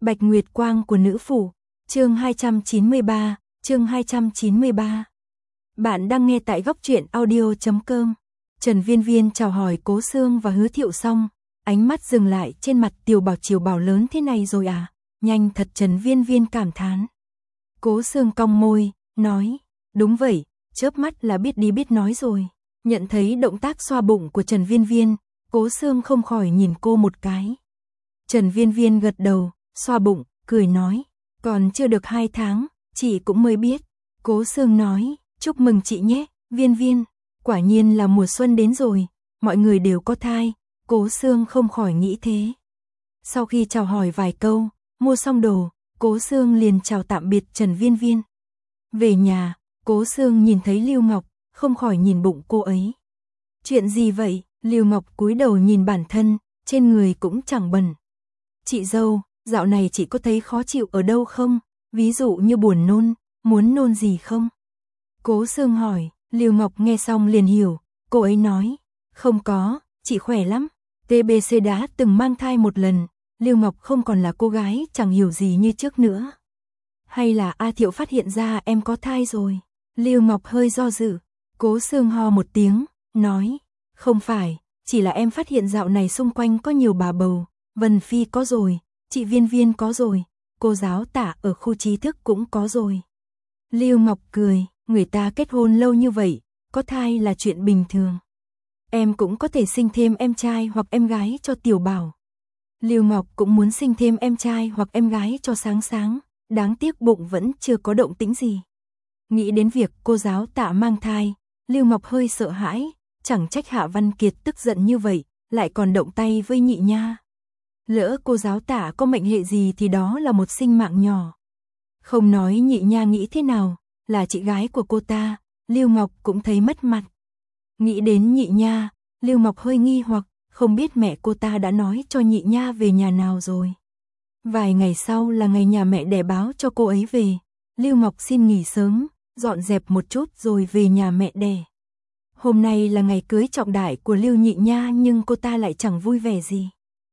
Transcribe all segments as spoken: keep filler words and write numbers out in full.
Bạch Nguyệt Quang của nữ phủ, chương hai trăm chín mươi ba, chương hai trăm chín mươi ba. Bạn đang nghe tại góc truyện audio chấm com. Trần Viên Viên chào hỏi Cố Xương và Hứa Thiệu xong, ánh mắt dừng lại trên mặt Tiểu Bảo. Triều Bảo lớn thế này rồi à, nhanh thật. Trần Viên Viên cảm thán. Cố Xương cong môi, nói, đúng vậy, chớp mắt là biết đi biết nói rồi. Nhận thấy động tác xoa bụng của Trần Viên Viên, Cố Xương không khỏi nhìn cô một cái. Trần Viên Viên gật đầu, xoa bụng, cười nói, còn chưa được hai tháng, chị cũng mới biết. Cố Xương nói, chúc mừng chị nhé, Viên Viên, quả nhiên là mùa xuân đến rồi, mọi người đều có thai. Cố Xương không khỏi nghĩ thế. Sau khi chào hỏi vài câu, mua xong đồ, Cố Xương liền chào tạm biệt Trần Viên Viên. Về nhà, Cố Xương nhìn thấy Lưu Ngọc, không khỏi nhìn bụng cô ấy. Chuyện gì vậy? Lưu Ngọc cúi đầu nhìn bản thân, trên người cũng chẳng bẩn. Chị dâu, dạo này chị có thấy khó chịu ở đâu không? Ví dụ như buồn nôn, muốn nôn gì không? Cố Xương hỏi. Lưu Ngọc nghe xong liền hiểu, cô ấy nói, không có, chị khỏe lắm. tê bê xê đã từng mang thai một lần, Lưu Ngọc không còn là cô gái chẳng hiểu gì như trước nữa. Hay là A Thiệu phát hiện ra em có thai rồi? Lưu Ngọc hơi do dự. Cố Xương ho một tiếng, nói, không phải, chỉ là em phát hiện dạo này xung quanh có nhiều bà bầu. Vân Phi có rồi, chị Viên Viên có rồi, cô giáo Tả ở khu trí thức cũng có rồi. Lưu Ngọc cười, người ta kết hôn lâu như vậy, có thai là chuyện bình thường. Em cũng có thể sinh thêm em trai hoặc em gái cho Tiểu Bảo. Lưu Ngọc cũng muốn sinh thêm em trai hoặc em gái cho Sáng Sáng, đáng tiếc bụng vẫn chưa có động tĩnh gì. Nghĩ đến việc cô giáo Tạ mang thai, Lưu Ngọc hơi sợ hãi, chẳng trách Hạ Văn Kiệt tức giận như vậy, lại còn động tay với Nhị Nha. Lỡ cô giáo Tả có mệnh hệ gì thì đó là một sinh mạng nhỏ. Không nói Nhị Nha nghĩ thế nào, là chị gái của cô ta, Lưu Ngọc cũng thấy mất mặt. Nghĩ đến Nhị Nha, Lưu Ngọc hơi nghi hoặc, không biết mẹ cô ta đã nói cho Nhị Nha về nhà nào rồi. Vài ngày sau là ngày nhà mẹ đẻ báo cho cô ấy về, Lưu Ngọc xin nghỉ sớm, dọn dẹp một chút rồi về nhà mẹ đẻ. Hôm nay là ngày cưới trọng đại của Lưu Nhị Nha nhưng cô ta lại chẳng vui vẻ gì.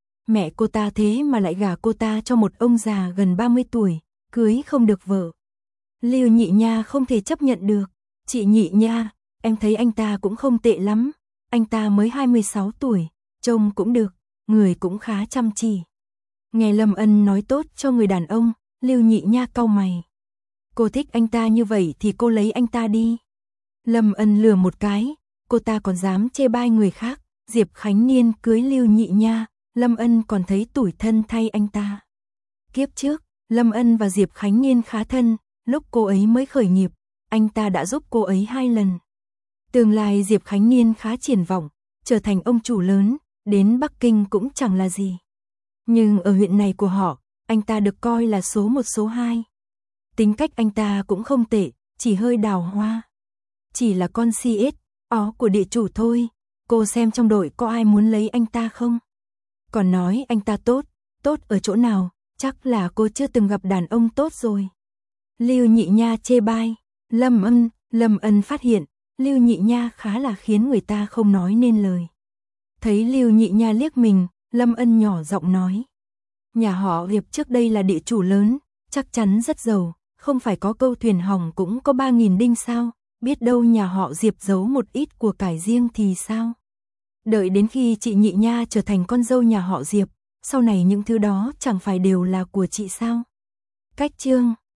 Mẹ cô ta thế mà lại gả cô ta cho một ông già gần ba mươi tuổi, cưới không được vợ. Lưu Nhị Nha không thể chấp nhận được. Chị Nhị Nha, em thấy anh ta cũng không tệ lắm. Anh ta mới hai mươi sáu tuổi, trông cũng được, người cũng khá chăm chỉ. Nghe Lâm Ân nói tốt cho người đàn ông, Lưu Nhị Nha cau mày. Cô thích anh ta như vậy thì cô lấy anh ta đi. Lâm Ân lừa một cái, cô ta còn dám chê bai người khác. Diệp Khánh Niên cưới Lưu Nhị Nha, Lâm Ân còn thấy tủi thân thay anh ta. Kiếp trước, Lâm Ân và Diệp Khánh Niên khá thân, lúc cô ấy mới khởi nghiệp, anh ta đã giúp cô ấy hai lần. Tương lai Diệp Khánh Niên khá triển vọng, trở thành ông chủ lớn, đến Bắc Kinh cũng chẳng là gì. Nhưng ở huyện này của họ, anh ta được coi là số một số hai. Tính cách anh ta cũng không tệ, chỉ hơi đào hoa. Chỉ là con xê ét ó của địa chủ thôi, cô xem trong đội có ai muốn lấy anh ta không? Còn nói anh ta tốt, tốt ở chỗ nào, chắc là cô chưa từng gặp đàn ông tốt rồi. Lưu Nhị Nha chê bai, Lâm Ân, Lâm Ân phát hiện, Lưu Nhị Nha khá là khiến người ta không nói nên lời. Thấy Lưu Nhị Nha liếc mình, Lâm Ân nhỏ giọng nói. Nhà họ Diệp trước đây là địa chủ lớn, chắc chắn rất giàu, không phải có câu thuyền hỏng cũng có ba nghìn đinh sao, biết đâu nhà họ Diệp giấu một ít của cải riêng thì sao. Đợi đến khi chị Nhị Nha trở thành con dâu nhà họ Diệp, sau này những thứ đó chẳng phải đều là của chị sao. Cách chương